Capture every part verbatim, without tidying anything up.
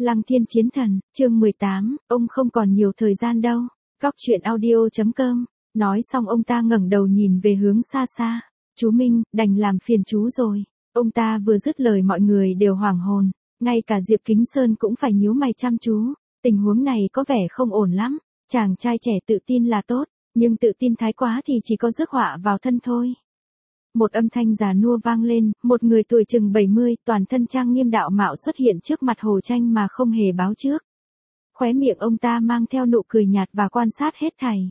Lăng Thiên Chiến Thần, chương mười tám, ông không còn nhiều thời gian đâu. Cóc truyện audio chấm com. Nói xong ông ta ngẩng đầu nhìn về hướng xa xa. Chú Minh, đành làm phiền chú rồi. Ông ta vừa dứt lời mọi người đều hoảng hồn. Ngay cả Diệp Kính Sơn cũng phải nhíu mày chăm chú. Tình huống này có vẻ không ổn lắm. Chàng trai trẻ tự tin là tốt, nhưng tự tin thái quá thì chỉ có rước họa vào thân thôi. Một âm thanh già nua vang lên, một người tuổi chừng bảy mươi, toàn thân trang nghiêm đạo mạo xuất hiện trước mặt Hồ Tranh mà không hề báo trước. Khóe miệng ông ta mang theo nụ cười nhạt và quan sát hết thảy.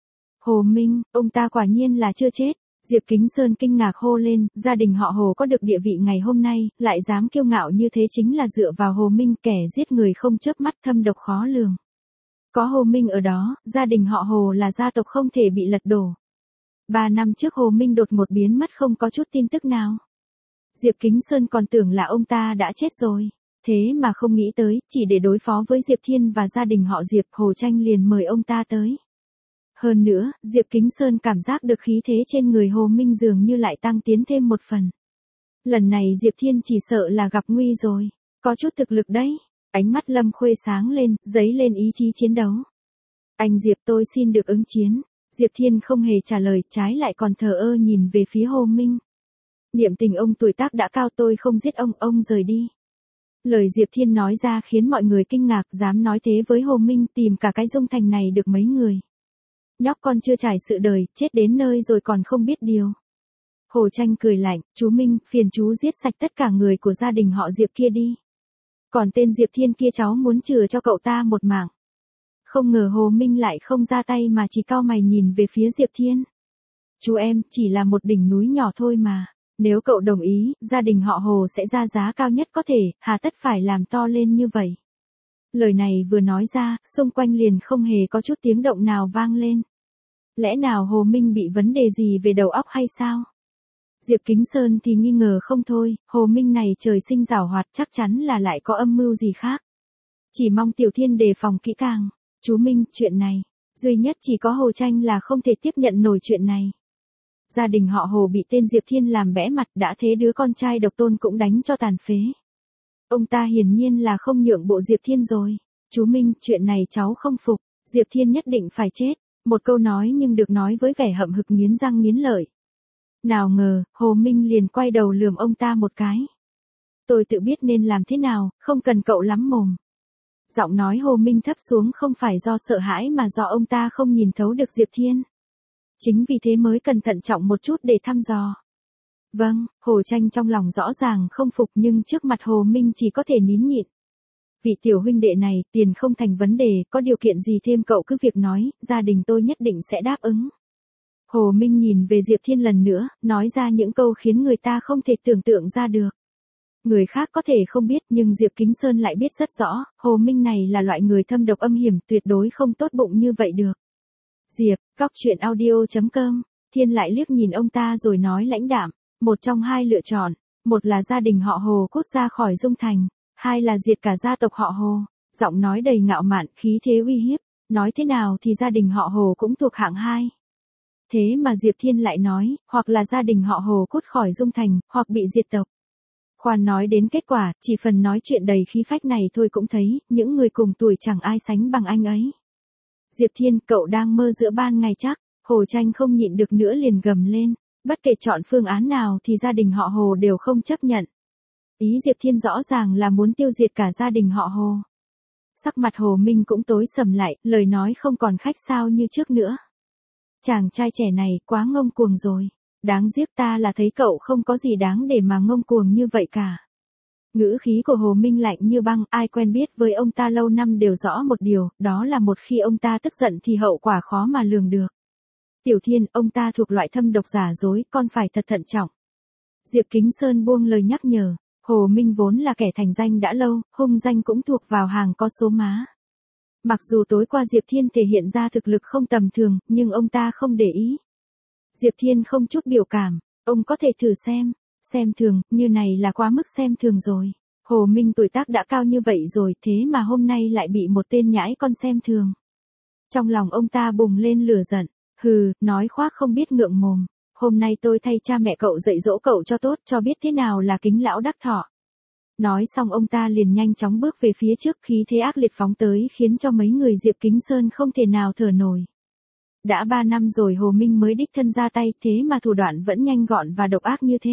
Hồ Minh, ông ta quả nhiên là chưa chết. Diệp Kính Sơn kinh ngạc hô lên, gia đình họ Hồ có được địa vị ngày hôm nay, lại dám kiêu ngạo như thế chính là dựa vào Hồ Minh, kẻ giết người không chớp mắt, thâm độc khó lường. Có Hồ Minh ở đó, gia đình họ Hồ là gia tộc không thể bị lật đổ. Ba năm trước Hồ Minh đột ngột biến mất không có chút tin tức nào. Diệp Kính Sơn còn tưởng là ông ta đã chết rồi. Thế mà không nghĩ tới, chỉ để đối phó với Diệp Thiên và gia đình họ Diệp, Hồ Tranh liền mời ông ta tới. Hơn nữa, Diệp Kính Sơn cảm giác được khí thế trên người Hồ Minh dường như lại tăng tiến thêm một phần. Lần này Diệp Thiên chỉ sợ là gặp nguy rồi. Có chút thực lực đấy. Ánh mắt Lâm Khuê sáng lên, dấy lên ý chí chiến đấu. Anh Diệp, tôi xin được ứng chiến. Diệp Thiên không hề trả lời, trái lại còn thờ ơ nhìn về phía Hồ Minh. Niệm tình ông tuổi tác đã cao, tôi không giết ông, ông rời đi. Lời Diệp Thiên nói ra khiến mọi người kinh ngạc, dám nói thế với Hồ Minh, tìm cả cái Dung Thành này được mấy người. Nhóc con chưa trải sự đời, chết đến nơi rồi còn không biết điều. Hồ Tranh cười lạnh, chú Minh, phiền chú giết sạch tất cả người của gia đình họ Diệp kia đi. Còn tên Diệp Thiên kia cháu muốn chừa cho cậu ta một mạng. Không ngờ Hồ Minh lại không ra tay mà chỉ cau mày nhìn về phía Diệp Thiên. Chú em, chỉ là một đỉnh núi nhỏ thôi mà. Nếu cậu đồng ý, gia đình họ Hồ sẽ ra giá cao nhất có thể, hà tất phải làm to lên như vậy. Lời này vừa nói ra, xung quanh liền không hề có chút tiếng động nào vang lên. Lẽ nào Hồ Minh bị vấn đề gì về đầu óc hay sao? Diệp Kính Sơn thì nghi ngờ không thôi, Hồ Minh này trời sinh giảo hoạt, chắc chắn là lại có âm mưu gì khác. Chỉ mong Tiểu Thiên đề phòng kỹ càng. Chú Minh, chuyện này, duy nhất chỉ có Hồ Tranh là không thể tiếp nhận nổi chuyện này. Gia đình họ Hồ bị tên Diệp Thiên làm bẽ mặt, đã thế đứa con trai độc tôn cũng đánh cho tàn phế. Ông ta hiển nhiên là không nhượng bộ Diệp Thiên rồi. Chú Minh, chuyện này cháu không phục, Diệp Thiên nhất định phải chết. Một câu nói nhưng được nói với vẻ hậm hực nghiến răng nghiến lợi. Nào ngờ, Hồ Minh liền quay đầu lườm ông ta một cái. Tôi tự biết nên làm thế nào, không cần cậu lắm mồm. Giọng nói Hồ Minh thấp xuống không phải do sợ hãi mà do ông ta không nhìn thấu được Diệp Thiên. Chính vì thế mới cần thận trọng một chút để thăm dò. Vâng, Hồ Tranh trong lòng rõ ràng không phục nhưng trước mặt Hồ Minh chỉ có thể nín nhịn. Vị tiểu huynh đệ này, tiền không thành vấn đề, có điều kiện gì thêm cậu cứ việc nói, gia đình tôi nhất định sẽ đáp ứng. Hồ Minh nhìn về Diệp Thiên lần nữa, nói ra những câu khiến người ta không thể tưởng tượng ra được. Người khác có thể không biết nhưng Diệp Kính Sơn lại biết rất rõ, Hồ Minh này là loại người thâm độc âm hiểm, tuyệt đối không tốt bụng như vậy được. Diệp, cóc truyện audio chấm com, Thiên lại liếc nhìn ông ta rồi nói lãnh đạm, một trong hai lựa chọn, một là gia đình họ Hồ cút ra khỏi Dung Thành, hai là diệt cả gia tộc họ Hồ. Giọng nói đầy ngạo mạn, khí thế uy hiếp, nói thế nào thì gia đình họ Hồ cũng thuộc hạng hai. Thế mà Diệp Thiên lại nói, hoặc là gia đình họ Hồ cút khỏi Dung Thành, hoặc bị diệt tộc. Khoan nói đến kết quả, chỉ phần nói chuyện đầy khí phách này thôi cũng thấy, những người cùng tuổi chẳng ai sánh bằng anh ấy. Diệp Thiên, cậu đang mơ giữa ban ngày chắc. Hồ Tranh không nhịn được nữa liền gầm lên, bất kể chọn phương án nào thì gia đình họ Hồ đều không chấp nhận. Ý Diệp Thiên rõ ràng là muốn tiêu diệt cả gia đình họ Hồ. Sắc mặt Hồ Minh cũng tối sầm lại, lời nói không còn khách sáo như trước nữa. Chàng trai trẻ này quá ngông cuồng rồi. Đáng tiếc, ta là thấy cậu không có gì đáng để mà ngông cuồng như vậy cả. Ngữ khí của Hồ Minh lạnh như băng, ai quen biết với ông ta lâu năm đều rõ một điều, đó là một khi ông ta tức giận thì hậu quả khó mà lường được. Tiểu Thiên, ông ta thuộc loại thâm độc giả dối, con phải thật thận trọng. Diệp Kính Sơn buông lời nhắc nhở, Hồ Minh vốn là kẻ thành danh đã lâu, hung danh cũng thuộc vào hàng có số má. Mặc dù tối qua Diệp Thiên thể hiện ra thực lực không tầm thường, nhưng ông ta không để ý. Diệp Thiên không chút biểu cảm, ông có thể thử xem, xem thường, như này là quá mức xem thường rồi. Hồ Minh tuổi tác đã cao như vậy rồi, thế mà hôm nay lại bị một tên nhãi con xem thường. Trong lòng ông ta bùng lên lửa giận, hừ, nói khoác không biết ngượng mồm. Hôm nay tôi thay cha mẹ cậu dạy dỗ cậu cho tốt, cho biết thế nào là kính lão đắc thọ. Nói xong ông ta liền nhanh chóng bước về phía trước, khí thế ác liệt phóng tới khiến cho mấy người Diệp Kính Sơn không thể nào thở nổi. Đã ba năm rồi Hồ Minh mới đích thân ra tay, thế mà thủ đoạn vẫn nhanh gọn và độc ác như thế.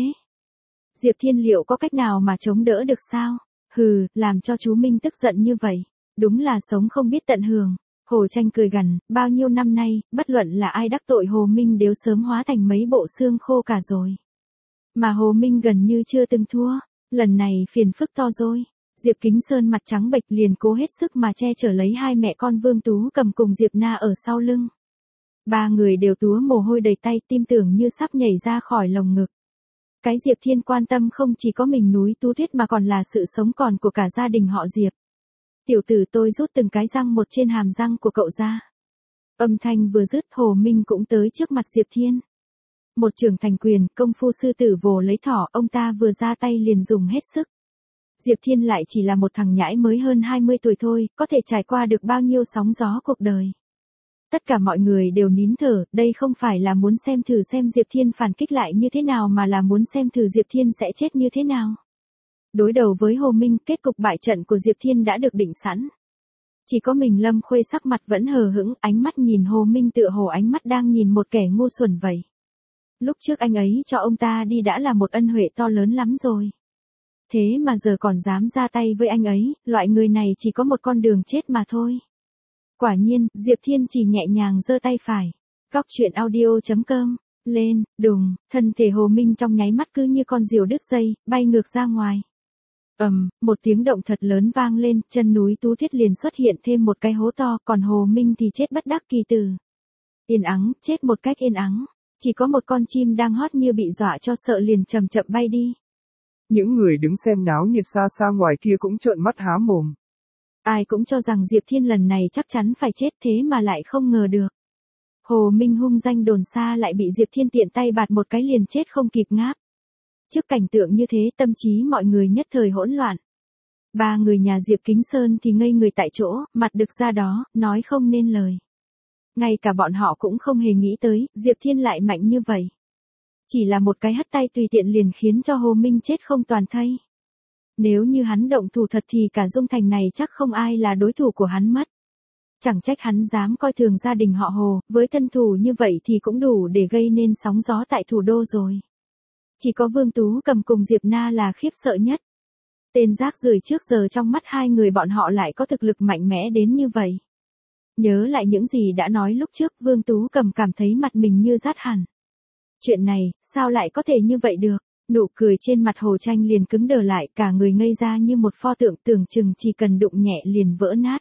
Diệp Thiên liệu có cách nào mà chống đỡ được sao? Hừ, làm cho chú Minh tức giận như vậy. Đúng là sống không biết tận hưởng. Hồ Tranh cười gằn, bao nhiêu năm nay, bất luận là ai đắc tội Hồ Minh đều sớm hóa thành mấy bộ xương khô cả rồi. Mà Hồ Minh gần như chưa từng thua. Lần này phiền phức to rồi. Diệp Kính Sơn mặt trắng bệch liền cố hết sức mà che chở lấy hai mẹ con Vương Tú Cầm cùng Diệp Na ở sau lưng. Ba người đều túa mồ hôi đầy tay, tim tưởng như sắp nhảy ra khỏi lồng ngực. Cái Diệp Thiên quan tâm không chỉ có mình núi Tú Tuyết mà còn là sự sống còn của cả gia đình họ Diệp. Tiểu tử, tôi rút từng cái răng một trên hàm răng của cậu ra. Âm thanh vừa dứt, Hồ Minh cũng tới trước mặt Diệp Thiên. Một trường thành quyền, công phu sư tử vồ lấy thỏ, ông ta vừa ra tay liền dùng hết sức. Diệp Thiên lại chỉ là một thằng nhãi mới hơn hai mươi tuổi thôi, có thể trải qua được bao nhiêu sóng gió cuộc đời. Tất cả mọi người đều nín thở, đây không phải là muốn xem thử xem Diệp Thiên phản kích lại như thế nào mà là muốn xem thử Diệp Thiên sẽ chết như thế nào. Đối đầu với Hồ Minh, kết cục bại trận của Diệp Thiên đã được định sẵn. Chỉ có mình Lâm Khuê sắc mặt vẫn hờ hững, ánh mắt nhìn Hồ Minh tựa hồ ánh mắt đang nhìn một kẻ ngu xuẩn vậy. Lúc trước anh ấy cho ông ta đi đã là một ân huệ to lớn lắm rồi. Thế mà giờ còn dám ra tay với anh ấy, loại người này chỉ có một con đường chết mà thôi. Quả nhiên, Diệp Thiên chỉ nhẹ nhàng giơ tay phải. Góc truyện audio chấm com, lên, đùng, thân thể Hồ Minh trong nháy mắt cứ như con diều đứt dây, bay ngược ra ngoài. Ầm, um, một tiếng động thật lớn vang lên, chân núi Tú Thiết liền xuất hiện thêm một cái hố to, còn Hồ Minh thì chết bất đắc kỳ tử. Yên ắng, chết một cách yên ắng. Chỉ có một con chim đang hót như bị dọa cho sợ liền chậm chậm bay đi. Những người đứng xem náo nhiệt xa xa ngoài kia cũng trợn mắt há mồm. Ai cũng cho rằng Diệp Thiên lần này chắc chắn phải chết, thế mà lại không ngờ được. Hồ Minh hung danh đồn xa lại bị Diệp Thiên tiện tay bạt một cái liền chết không kịp ngáp. Trước cảnh tượng như thế, tâm trí mọi người nhất thời hỗn loạn. Ba người nhà Diệp Kính Sơn thì ngây người tại chỗ, mặt đực ra đó, nói không nên lời. Ngay cả bọn họ cũng không hề nghĩ tới, Diệp Thiên lại mạnh như vậy. Chỉ là một cái hất tay tùy tiện liền khiến cho Hồ Minh chết không toàn thây. Nếu như hắn động thủ thật thì cả Dung Thành này chắc không ai là đối thủ của hắn mất. Chẳng trách hắn dám coi thường gia đình họ Hồ, với thân thủ như vậy thì cũng đủ để gây nên sóng gió tại thủ đô rồi. Chỉ có Vương Tú Cầm cùng Diệp Na là khiếp sợ nhất. Tên rác rưởi trước giờ trong mắt hai người bọn họ lại có thực lực mạnh mẽ đến như vậy. Nhớ lại những gì đã nói lúc trước, Vương Tú Cầm cảm thấy mặt mình như rát hẳn. Chuyện này, sao lại có thể như vậy được? Nụ cười trên mặt Hồ Tranh liền cứng đờ lại, cả người ngây ra như một pho tượng, tưởng chừng chỉ cần đụng nhẹ liền vỡ nát.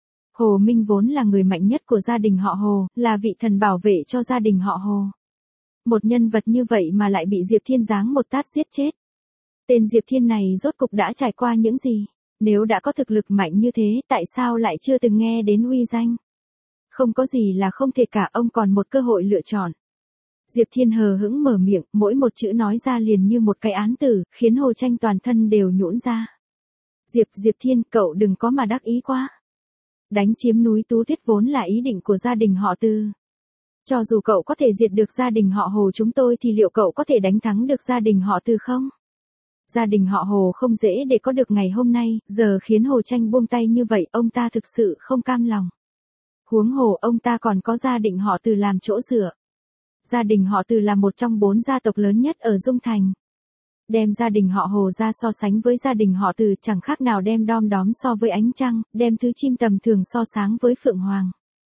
Hồ Minh vốn là người mạnh nhất của gia đình họ Hồ, là vị thần bảo vệ cho gia đình họ Hồ. Một nhân vật như vậy mà lại bị Diệp Thiên giáng một tát giết chết. Tên Diệp Thiên này rốt cục đã trải qua những gì? Nếu đã có thực lực mạnh như thế, tại sao lại chưa từng nghe đến uy danh? Không có gì là không thể cả, ông còn một cơ hội lựa chọn. Diệp Thiên hờ hững mở miệng, mỗi một chữ nói ra liền như một cái án tử, khiến Hồ Tranh toàn thân đều nhũn ra. Diệp, Diệp Thiên, cậu đừng có mà đắc ý quá. Đánh chiếm núi Tú Tuyết vốn là ý định của gia đình họ Tư. Cho dù cậu có thể diệt được gia đình họ Hồ chúng tôi thì liệu cậu có thể đánh thắng được gia đình họ Tư không? Gia đình họ Hồ không dễ để có được ngày hôm nay, giờ khiến Hồ Tranh buông tay như vậy, ông ta thực sự không cam lòng. Huống hồ ông ta còn có gia đình họ Từ làm chỗ dựa. Gia đình họ Từ là một trong bốn gia tộc lớn nhất ở Dung Thành. Đem gia đình họ Hồ ra so sánh với gia đình họ Từ chẳng khác nào đem đom đóm so với ánh trăng, đem thứ chim tầm thường so sáng với phượng hoàng.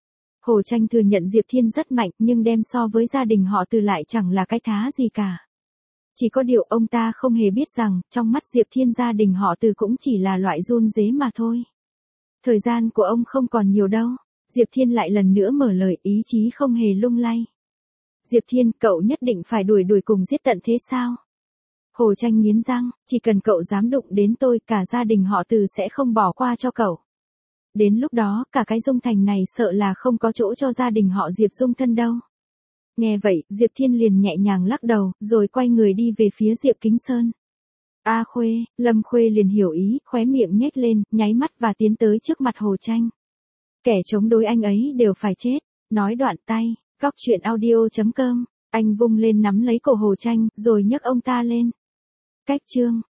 Hồ Tranh thừa nhận Diệp Thiên rất mạnh nhưng đem so với gia đình họ Từ lại chẳng là cái thá gì cả. Chỉ có điều ông ta không hề biết rằng, trong mắt Diệp Thiên gia đình họ Từ cũng chỉ là loại run rế mà thôi. Thời gian của ông không còn nhiều đâu. Diệp Thiên lại lần nữa mở lời, ý chí không hề lung lay. Diệp Thiên, cậu nhất định phải đuổi đuổi cùng giết tận thế sao? Hồ Tranh nghiến răng, chỉ cần cậu dám đụng đến tôi, cả gia đình họ Từ sẽ không bỏ qua cho cậu. Đến lúc đó, cả cái Dung Thành này sợ là không có chỗ cho gia đình họ Diệp dung thân đâu. Nghe vậy, Diệp Thiên liền nhẹ nhàng lắc đầu, rồi quay người đi về phía Diệp Kính Sơn. A Khuê, Lâm Khuê liền hiểu ý, khóe miệng nhếch lên, nháy mắt và tiến tới trước mặt Hồ Tranh. Kẻ chống đối anh ấy đều phải chết. Nói đoạn tay, góc truyện audio chấm com, anh vung lên nắm lấy cổ Hồ Tranh, rồi nhấc ông ta lên. Cách chương.